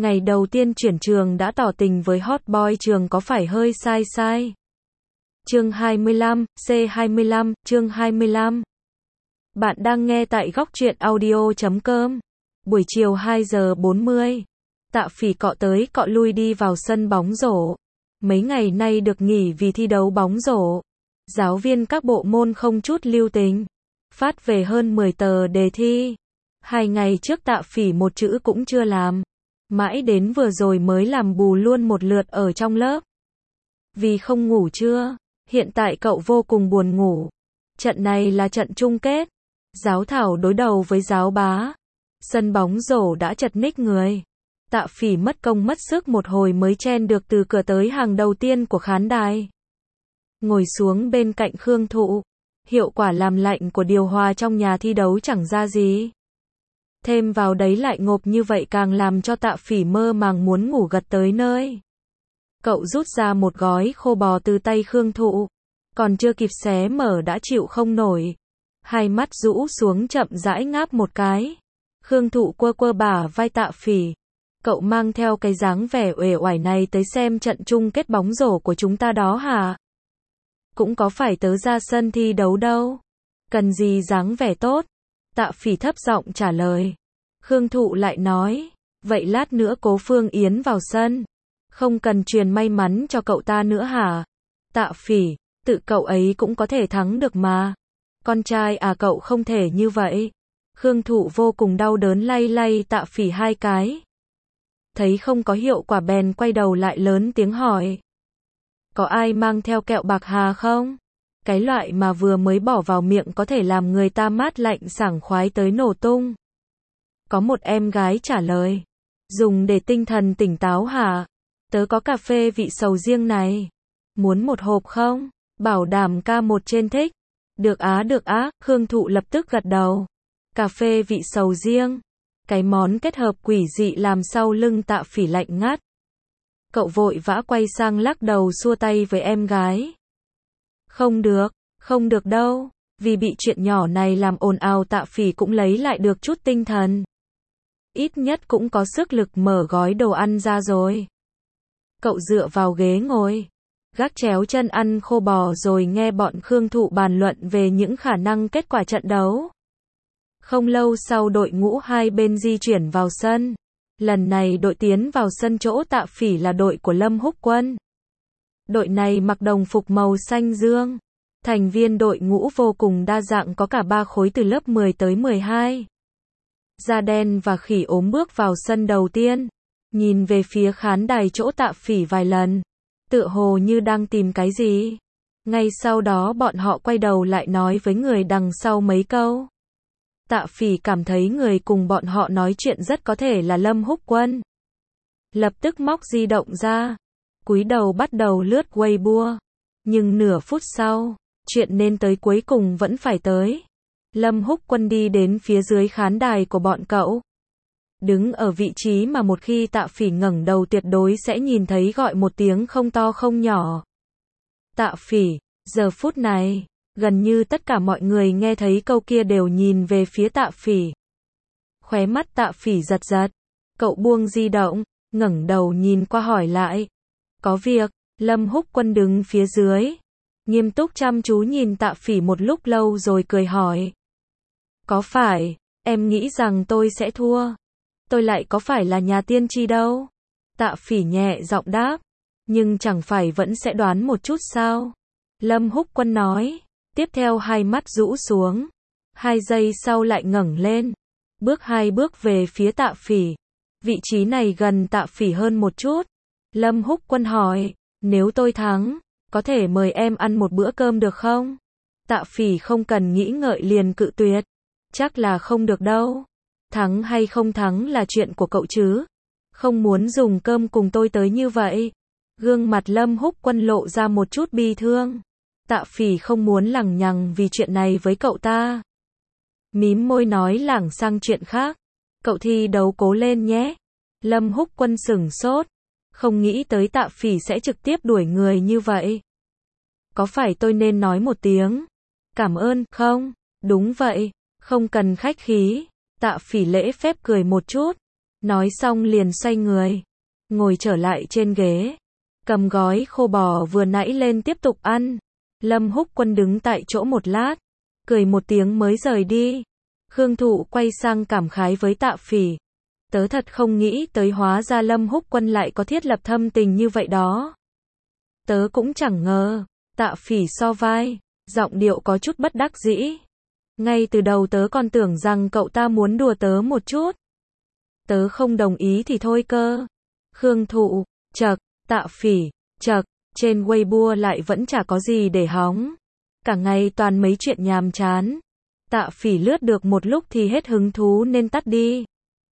Ngày đầu tiên chuyển trường đã tỏ tình với hot boy trường có phải hơi sai sai? Chương 25, C25, chương 25. Bạn đang nghe tại góc truyện audio.com. Buổi chiều 2 giờ 40. Tạ Phỉ cọ tới cọ lui đi vào sân bóng rổ. Mấy ngày nay được nghỉ vì thi đấu bóng rổ. Giáo viên các bộ môn không chút lưu tình. Phát về hơn 10 tờ đề thi. 2 ngày trước Tạ Phỉ một chữ cũng chưa làm. Mãi đến vừa rồi mới làm bù luôn một lượt ở trong lớp. Vì không ngủ trưa, hiện tại cậu vô cùng buồn ngủ. Trận này là trận chung kết. Giáo thảo đối đầu với giáo bá. Sân bóng rổ đã chật ních người. Tạ Phỉ mất công mất sức một hồi mới chen được từ cửa tới hàng đầu tiên của khán đài. Ngồi xuống bên cạnh Khương Thụ. Hiệu quả làm lạnh của điều hòa trong nhà thi đấu chẳng ra gì. Thêm vào đấy lại ngộp như vậy càng làm cho Tạ Phỉ mơ màng muốn ngủ gật tới nơi. Cậu rút ra một gói khô bò từ tay Khương Thụ. Còn chưa kịp xé mở đã chịu không nổi. Hai mắt rũ xuống chậm rãi ngáp một cái. Khương Thụ quơ quơ bả vai Tạ Phỉ. Cậu mang theo cái dáng vẻ uể oải này tới xem trận chung kết bóng rổ của chúng ta đó hả? Cũng có phải tớ ra sân thi đấu đâu. Cần gì dáng vẻ tốt? Tạ Phỉ thấp giọng trả lời. Khương Thụ lại nói, vậy lát nữa Cố Phương Yến vào sân. Không cần truyền may mắn cho cậu ta nữa hả? Tạ Phỉ, tự cậu ấy cũng có thể thắng được mà. Con trai à, cậu không thể như vậy. Khương Thụ vô cùng đau đớn lay lay Tạ Phỉ hai cái. Thấy không có hiệu quả bèn quay đầu lại lớn tiếng hỏi. Có ai mang theo kẹo bạc hà không? Cái loại mà vừa mới bỏ vào miệng có thể làm người ta mát lạnh sảng khoái tới nổ tung. Có một em gái trả lời. Dùng để tinh thần tỉnh táo hả? Tớ có cà phê vị sầu riêng này. Muốn một hộp không? Bảo đảm ca một trên thích. Được á, Khương Thụ lập tức gật đầu. Cà phê vị sầu riêng. Cái món kết hợp quỷ dị làm sau lưng Tạ Phỉ lạnh ngắt. Cậu vội vã quay sang lắc đầu xua tay với em gái. Không được đâu. Vì bị chuyện nhỏ này làm ồn ào Tạ Phỉ cũng lấy lại được chút tinh thần. Ít nhất cũng có sức lực mở gói đồ ăn ra rồi. Cậu dựa vào ghế ngồi. Gác chéo chân ăn khô bò rồi nghe bọn Khương Thụ bàn luận về những khả năng kết quả trận đấu. Không lâu sau đội ngũ hai bên di chuyển vào sân. Lần này đội tiến vào sân chỗ Tạ Phỉ là đội của Lâm Húc Quân. Đội này mặc đồng phục màu xanh dương. Thành viên đội ngũ vô cùng đa dạng có cả 3 khối từ lớp 10 tới 12. Da đen và khỉ ốm bước vào sân đầu tiên. Nhìn về phía khán đài chỗ Tạ Phỉ vài lần. Tựa hồ như đang tìm cái gì. Ngay sau đó bọn họ quay đầu lại nói với người đằng sau mấy câu. Tạ Phỉ cảm thấy người cùng bọn họ nói chuyện rất có thể là Lâm Húc Quân. Lập tức móc di động ra. Cúi đầu bắt đầu lướt Weibo. Nhưng nửa phút sau, chuyện nên tới cuối cùng vẫn phải tới. Lâm Húc Quân đi đến phía dưới khán đài của bọn cậu. Đứng ở vị trí mà một khi Tạ Phỉ ngẩng đầu tuyệt đối sẽ nhìn thấy gọi một tiếng không to không nhỏ. Tạ Phỉ, giờ phút này, gần như tất cả mọi người nghe thấy câu kia đều nhìn về phía Tạ Phỉ. Khóe mắt Tạ Phỉ giật giật. Cậu buông di động, ngẩng đầu nhìn qua hỏi lại. Có việc. Lâm Húc Quân đứng phía dưới. Nghiêm túc chăm chú nhìn Tạ Phỉ một lúc lâu rồi cười hỏi. Có phải, em nghĩ rằng tôi sẽ thua? Tôi lại có phải là nhà tiên tri đâu? Tạ Phỉ nhẹ giọng đáp. Nhưng chẳng phải vẫn sẽ đoán một chút sao? Lâm Húc Quân nói. Tiếp theo hai mắt rũ xuống. 2 giây sau lại ngẩng lên. Bước 2 bước về phía Tạ Phỉ. Vị trí này gần Tạ Phỉ hơn một chút. Lâm Húc Quân hỏi. Nếu tôi thắng, có thể mời em ăn một bữa cơm được không? Tạ Phỉ không cần nghĩ ngợi liền cự tuyệt. Chắc là không được đâu. Thắng hay không thắng là chuyện của cậu chứ. Không muốn dùng cơm cùng tôi tới như vậy. Gương mặt Lâm Húc Quân lộ ra một chút bi thương. Tạ Phỉ không muốn lằng nhằng vì chuyện này với cậu ta. Mím môi nói lảng sang chuyện khác. Cậu thi đấu cố lên nhé. Lâm Húc Quân sửng sốt. Không nghĩ tới Tạ Phỉ sẽ trực tiếp đuổi người như vậy. Có phải tôi nên nói một tiếng cảm ơn không? Đúng vậy, không cần khách khí. Tạ Phỉ lễ phép cười một chút. Nói xong liền xoay người, ngồi trở lại trên ghế, cầm gói khô bò vừa nãy lên tiếp tục ăn. Lâm Húc Quân đứng tại chỗ một lát, cười một tiếng mới rời đi. Khương Thụ quay sang cảm khái với Tạ Phỉ. Tớ thật không nghĩ tới hóa ra Lâm Húc Quân lại có thiết lập thâm tình như vậy đó. Tớ cũng chẳng ngờ. Tạ Phỉ so vai, giọng điệu có chút bất đắc dĩ. Ngay từ đầu tớ còn tưởng rằng cậu ta muốn đùa tớ một chút. Tớ không đồng ý thì thôi cơ. Khương Thụ, chậc, Tạ Phỉ, chậc, trên Weibo lại vẫn chả có gì để hóng. Cả ngày toàn mấy chuyện nhàm chán. Tạ Phỉ lướt được một lúc thì hết hứng thú nên tắt đi.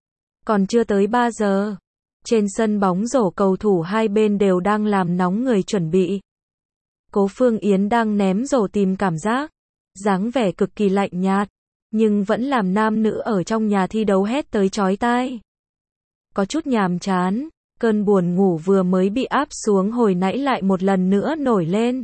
Còn chưa tới 3 giờ. Trên sân bóng rổ cầu thủ hai bên đều đang làm nóng người chuẩn bị. Cố Phương Yến đang ném rổ tìm cảm giác. Dáng vẻ cực kỳ lạnh nhạt. Nhưng vẫn làm nam nữ ở trong nhà thi đấu hét tới chói tai. Có chút nhàm chán. Cơn buồn ngủ vừa mới bị áp xuống hồi nãy lại một lần nữa nổi lên.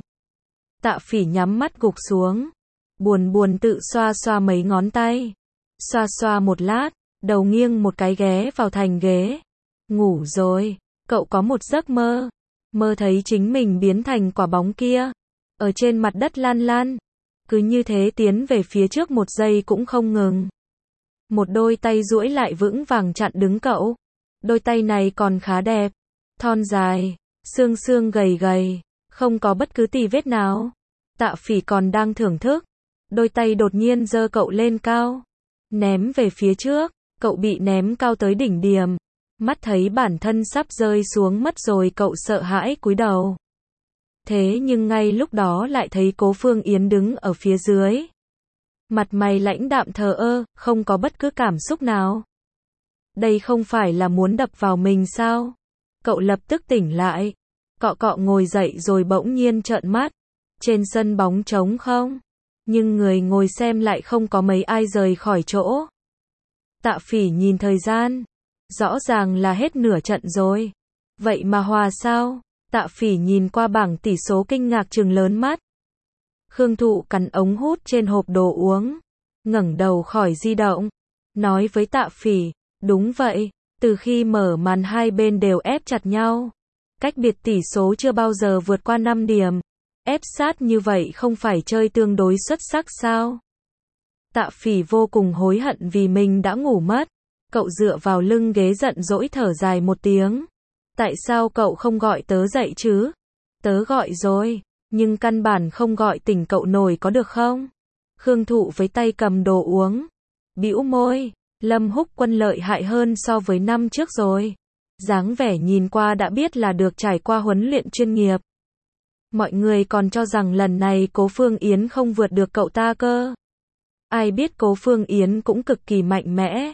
Tạ Phỉ nhắm mắt gục xuống. Buồn tự xoa xoa mấy ngón tay. Xoa xoa một lát, đầu nghiêng một cái ghé vào thành ghế. Ngủ rồi, cậu có một giấc mơ. Mơ thấy chính mình biến thành quả bóng kia. Ở trên mặt đất lan lan. Cứ như thế tiến về phía trước một giây cũng không ngừng. Một đôi tay duỗi lại vững vàng chặn đứng cậu. Đôi tay này còn khá đẹp. Thon dài, xương xương gầy gầy. Không có bất cứ tì vết nào. Tạ Phỉ còn đang thưởng thức. Đôi tay đột nhiên giơ cậu lên cao. Ném về phía trước. Cậu bị ném cao tới đỉnh điểm. Mắt thấy bản thân sắp rơi xuống mất rồi cậu sợ hãi cúi đầu. Thế nhưng ngay lúc đó lại thấy Cố Phương Yến đứng ở phía dưới. Mặt mày lãnh đạm thờ ơ, không có bất cứ cảm xúc nào. Đây không phải là muốn đập vào mình sao? Cậu lập tức tỉnh lại. Cọ ngồi dậy rồi bỗng nhiên trợn mắt. Trên sân bóng trống không? Nhưng người ngồi xem lại không có mấy ai rời khỏi chỗ. Tạ Phỉ nhìn thời gian. Rõ ràng là hết nửa trận rồi. Vậy mà hòa sao? Tạ Phỉ nhìn qua bảng tỷ số kinh ngạc trừng lớn mắt. Khương Thụ cắn ống hút trên hộp đồ uống. Ngẩng đầu khỏi di động. Nói với Tạ Phỉ, đúng vậy, từ khi mở màn hai bên đều ép chặt nhau. Cách biệt tỷ số chưa bao giờ vượt qua 5 điểm. Ép sát như vậy không phải chơi tương đối xuất sắc sao? Tạ Phỉ vô cùng hối hận vì mình đã ngủ mất. Cậu dựa vào lưng ghế giận dỗi thở dài một tiếng. Tại sao cậu không gọi tớ dậy chứ? Tớ gọi rồi, nhưng căn bản không gọi tỉnh cậu nổi có được không? Khương Thụ với tay cầm đồ uống. Bĩu môi, Lâm Húc Quân lợi hại hơn so với năm trước rồi. Dáng vẻ nhìn qua đã biết là được trải qua huấn luyện chuyên nghiệp. Mọi người còn cho rằng lần này Cố Phương Yến không vượt được cậu ta cơ. Ai biết Cố Phương Yến cũng cực kỳ mạnh mẽ.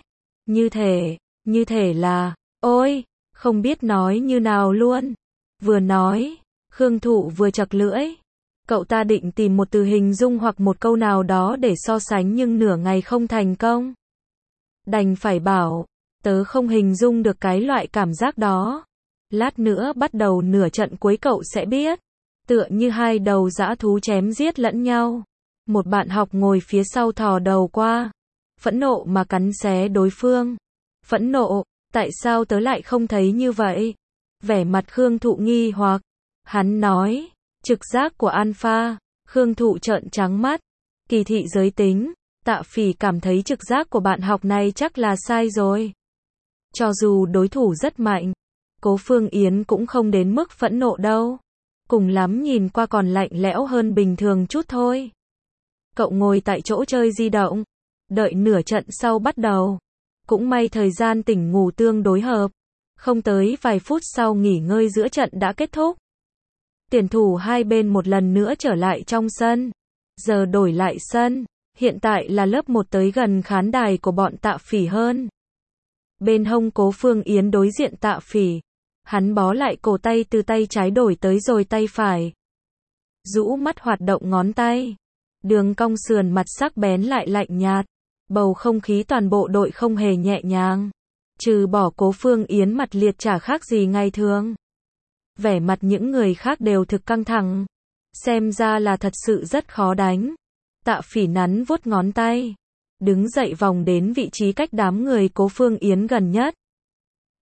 Như thể là, ôi, không biết nói như nào luôn. Vừa nói, Khương Thụ vừa chặt lưỡi. Cậu ta định tìm một từ hình dung hoặc một câu nào đó để so sánh nhưng nửa ngày không thành công. Đành phải bảo, tớ không hình dung được cái loại cảm giác đó. Lát nữa bắt đầu nửa trận cuối cậu sẽ biết. Tựa như hai đầu dã thú chém giết lẫn nhau. Một bạn học ngồi phía sau thò đầu qua. Phẫn nộ mà cắn xé đối phương. Phẫn nộ, tại sao tớ lại không thấy như vậy? Vẻ mặt Khương Thụ nghi hoặc. Hắn nói, trực giác của Alpha. Khương Thụ trợn trắng mắt. Kỳ thị giới tính. Tạ Phỉ cảm thấy trực giác của bạn học này chắc là sai rồi. Cho dù đối thủ rất mạnh, Cố Phương Yến cũng không đến mức phẫn nộ đâu. Cùng lắm nhìn qua còn lạnh lẽo hơn bình thường chút thôi. Cậu ngồi tại chỗ chơi di động. Đợi nửa trận sau bắt đầu. Cũng may thời gian tỉnh ngủ tương đối hợp. Không tới vài phút sau nghỉ ngơi giữa trận đã kết thúc. Tuyển thủ hai bên một lần nữa trở lại trong sân. Giờ đổi lại sân. Hiện tại là lớp 1 tới gần khán đài của bọn Tạ Phỉ hơn. Bên hông Cố Phương Yến đối diện Tạ Phỉ. Hắn bó lại cổ tay từ tay trái đổi tới rồi tay phải. Rũ mắt hoạt động ngón tay. Đường cong sườn mặt sắc bén lại lạnh nhạt. Bầu không khí toàn bộ đội không hề nhẹ nhàng. Trừ bỏ Cố Phương Yến mặt liệt chả khác gì ngày thường. Vẻ mặt những người khác đều thực căng thẳng. Xem ra là thật sự rất khó đánh. Tạ Phỉ nắn vuốt ngón tay. Đứng dậy vòng đến vị trí cách đám người Cố Phương Yến gần nhất.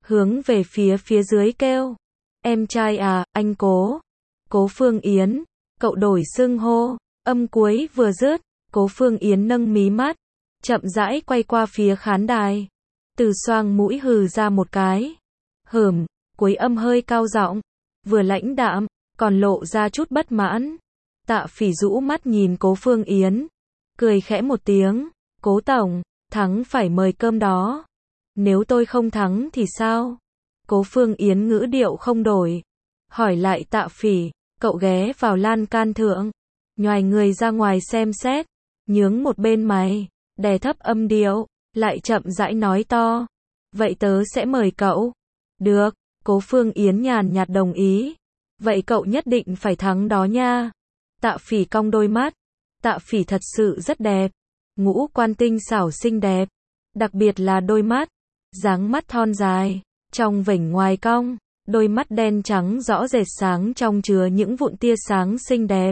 hướng về phía dưới kêu. Em trai à, anh Cố. Cố Phương Yến. Cậu đổi xưng hô. Âm cuối vừa dứt, Cố Phương Yến nâng mí mắt, chậm rãi quay qua phía khán đài. Từ xoang mũi hừ ra một cái. Cuối âm hơi cao giọng, vừa lãnh đạm, còn lộ ra chút bất mãn. Tạ Phỉ rũ mắt nhìn Cố Phương Yến, cười khẽ một tiếng. Cố tổng, thắng phải mời cơm đó. Nếu tôi không thắng thì sao? Cố Phương Yến ngữ điệu không đổi. Hỏi lại Tạ Phỉ, cậu ghé vào lan can thượng, nhoài người ra ngoài xem xét, nhướng một bên mày, đè thấp âm điệu, lại chậm rãi nói to. Vậy tớ sẽ mời cậu. Được, Cố Phương Yến nhàn nhạt đồng ý. Vậy cậu nhất định phải thắng đó nha. Tạ Phỉ cong đôi mắt. Tạ Phỉ thật sự rất đẹp. Ngũ quan tinh xảo xinh đẹp. Đặc biệt là đôi mắt. Dáng mắt thon dài, trong vểnh ngoài cong. Đôi mắt đen trắng rõ rệt sáng trong chứa những vụn tia sáng xinh đẹp.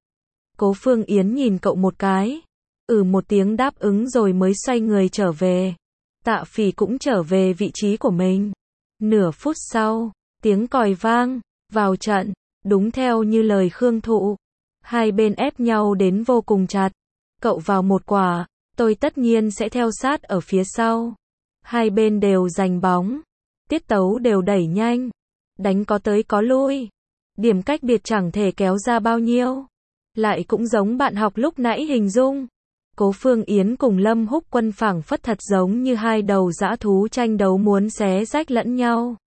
Cố Phương Yến nhìn cậu một cái. Một tiếng đáp ứng rồi mới xoay người trở về. Tạ Phỉ cũng trở về vị trí của mình. Nửa phút sau, tiếng còi vang, vào trận, đúng theo như lời Khương Thụ. Hai bên ép nhau đến vô cùng chặt. Cậu vào một quả, tôi tất nhiên sẽ theo sát ở phía sau. Hai bên đều giành bóng. Tiết tấu đều đẩy nhanh. Đánh có tới có lui. Điểm cách biệt chẳng thể kéo ra bao nhiêu. Lại cũng giống bạn học lúc nãy hình dung. Cố Phương Yến cùng Lâm Húc Quân phảng phất thật giống như hai đầu dã thú tranh đấu muốn xé rách lẫn nhau.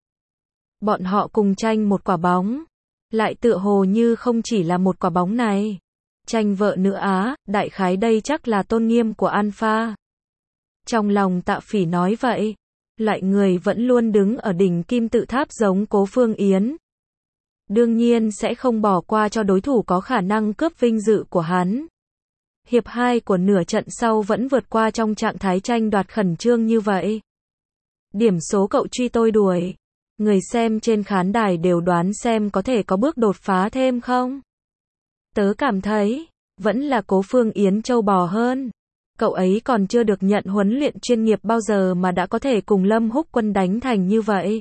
Bọn họ cùng tranh một quả bóng. Lại tựa hồ như không chỉ là một quả bóng này. Tranh vợ nữa á, đại khái đây chắc là tôn nghiêm của Alpha. Trong lòng Tạ Phỉ nói vậy. Loại người vẫn luôn đứng ở đỉnh kim tự tháp giống Cố Phương Yến. Đương nhiên sẽ không bỏ qua cho đối thủ có khả năng cướp vinh dự của hắn. Hiệp 2 của nửa trận sau vẫn vượt qua trong trạng thái tranh đoạt khẩn trương như vậy. Điểm số cậu truy tôi đuổi. Người xem trên khán đài đều đoán xem có thể có bước đột phá thêm không? Tớ cảm thấy, vẫn là Cố Phương Yến trâu bò hơn. Cậu ấy còn chưa được nhận huấn luyện chuyên nghiệp bao giờ mà đã có thể cùng Lâm Húc Quân đánh thành như vậy.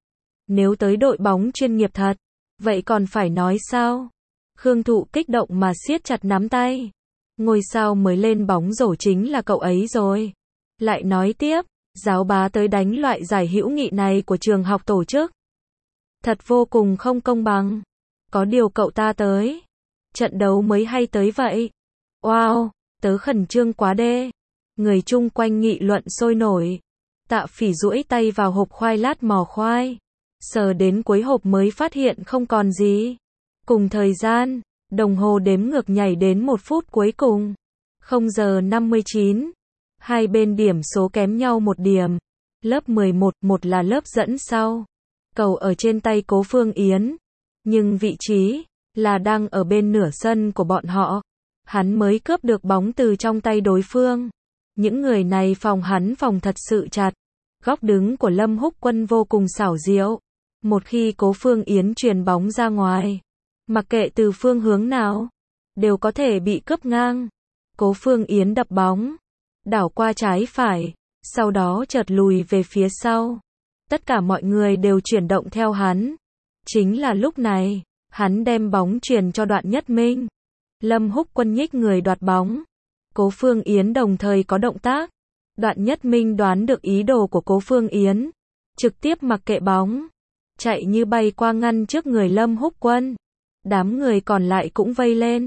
Nếu tới đội bóng chuyên nghiệp thật, vậy còn phải nói sao? Khương Thụ kích động mà siết chặt nắm tay. Ngôi sao mới lên bóng rổ chính là cậu ấy rồi. Lại nói tiếp, giáo bá tới đánh loại giải hữu nghị này của trường học tổ chức. Thật vô cùng không công bằng. Có điều cậu ta tới. Trận đấu mới hay tới vậy. Wow, tớ khẩn trương quá đê. Người chung quanh nghị luận sôi nổi. Tạ Phỉ duỗi tay vào hộp khoai lát mò khoai. Sờ đến cuối hộp mới phát hiện không còn gì. Cùng thời gian, đồng hồ đếm ngược nhảy đến 1 phút cuối cùng. 0 giờ 59. Hai bên điểm số kém nhau 1 điểm. Lớp 11, một là lớp dẫn sau. Cầu ở trên tay Cố Phương Yến. Nhưng vị trí là đang ở bên nửa sân của bọn họ. Hắn mới cướp được bóng từ trong tay đối phương. Những người này phòng hắn phòng thật sự chặt. Góc đứng của Lâm Húc Quân vô cùng xảo diệu. Một khi Cố Phương Yến truyền bóng ra ngoài, mặc kệ từ phương hướng nào, đều có thể bị cướp ngang. Cố Phương Yến đập bóng, đảo qua trái phải, sau đó chợt lùi về phía sau. Tất cả mọi người đều chuyển động theo hắn. Chính là lúc này, hắn đem bóng truyền cho Đoạn Nhất Minh. Lâm Húc Quân nhích người đoạt bóng. Cố Phương Yến đồng thời có động tác. Đoạn Nhất Minh đoán được ý đồ của Cố Phương Yến, trực tiếp mặc kệ bóng, chạy như bay qua ngăn trước người Lâm Húc Quân. Đám người còn lại cũng vây lên.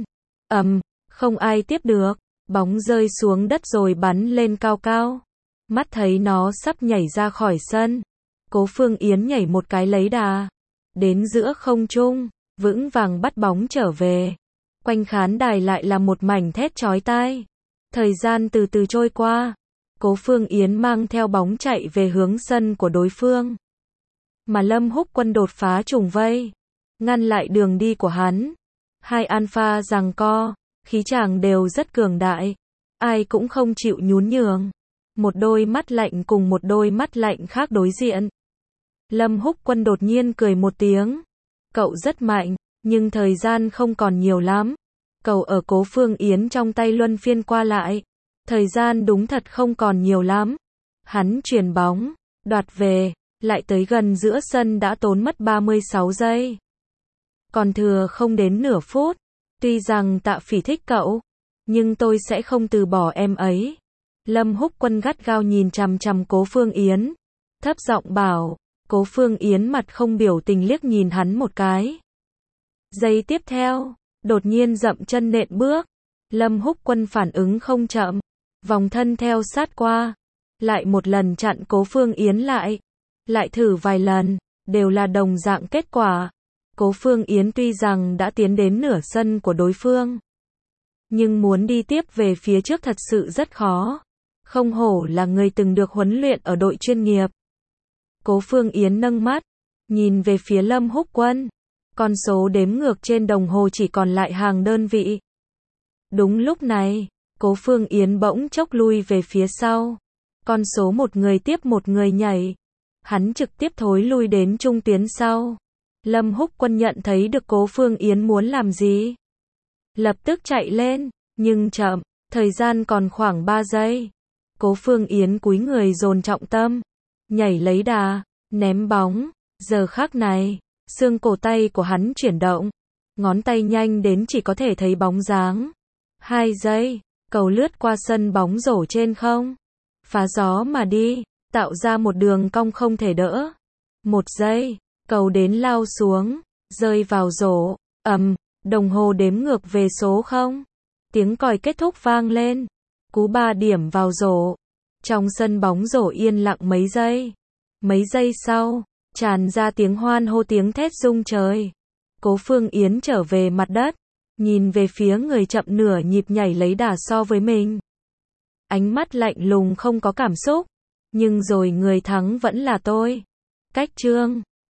Không ai tiếp được. Bóng rơi xuống đất rồi bắn lên cao cao. Mắt thấy nó sắp nhảy ra khỏi sân. Cố Phương Yến nhảy một cái lấy đà. Đến giữa không trung, vững vàng bắt bóng trở về. Quanh khán đài lại là một mảnh thét chói tai. Thời gian từ từ trôi qua. Cố Phương Yến mang theo bóng chạy về hướng sân của đối phương. Mà Lâm Húc Quân đột phá trùng vây, ngăn lại đường đi của hắn. Hai alpha giằng co, khí chàng đều rất cường đại. Ai cũng không chịu nhún nhường. Một đôi mắt lạnh cùng một đôi mắt lạnh khác đối diện. Lâm Húc Quân đột nhiên cười một tiếng. Cậu rất mạnh, nhưng thời gian không còn nhiều lắm. Cầu ở Cố Phương Yến trong tay luân phiên qua lại. Thời gian đúng thật không còn nhiều lắm. Hắn chuyền bóng, đoạt về, lại tới gần giữa sân đã tốn mất 36 giây. Còn thừa không đến nửa phút. Tuy rằng Tạ Phỉ thích cậu, nhưng tôi sẽ không từ bỏ em ấy. Lâm Húc Quân gắt gao nhìn chằm chằm Cố Phương Yến, thấp giọng bảo. Cố Phương Yến mặt không biểu tình liếc nhìn hắn một cái. Giây tiếp theo, đột nhiên dậm chân nện bước. Lâm Húc Quân phản ứng không chậm, vòng thân theo sát qua, lại một lần chặn Cố Phương Yến lại thử vài lần, đều là đồng dạng kết quả. Cố Phương Yến tuy rằng đã tiến đến nửa sân của đối phương, nhưng muốn đi tiếp về phía trước thật sự rất khó. Không hổ là người từng được huấn luyện ở đội chuyên nghiệp. Cố Phương Yến nâng mắt, nhìn về phía Lâm Húc Quân. Con số đếm ngược trên đồng hồ chỉ còn lại hàng đơn vị. Đúng lúc này, Cố Phương Yến bỗng chốc lui về phía sau. Con số một người tiếp một người nhảy. Hắn trực tiếp thối lui đến trung tuyến sau. Lâm Húc Quân nhận thấy được Cố Phương Yến muốn làm gì. Lập tức chạy lên, nhưng chậm, thời gian còn khoảng 3 giây. Cố Phương Yến cúi người dồn trọng tâm, nhảy lấy đà, ném bóng. Giờ khắc này, xương cổ tay của hắn chuyển động, ngón tay nhanh đến chỉ có thể thấy bóng dáng. 2 giây, cầu lướt qua sân bóng rổ trên không, phá gió mà đi, tạo ra một đường cong không thể đỡ. 1 giây, cầu đến lao xuống, rơi vào rổ, đồng hồ đếm ngược về số 0. Tiếng còi kết thúc vang lên, cú 3 điểm vào rổ. Trong sân bóng rổ yên lặng mấy giây. Mấy giây sau, tràn ra tiếng hoan hô, tiếng thét rung trời. Cố Phương Yến trở về mặt đất, nhìn về phía người chậm nửa nhịp nhảy lấy đà so với mình. Ánh mắt lạnh lùng không có cảm xúc, nhưng rồi người thắng vẫn là tôi. Cách chương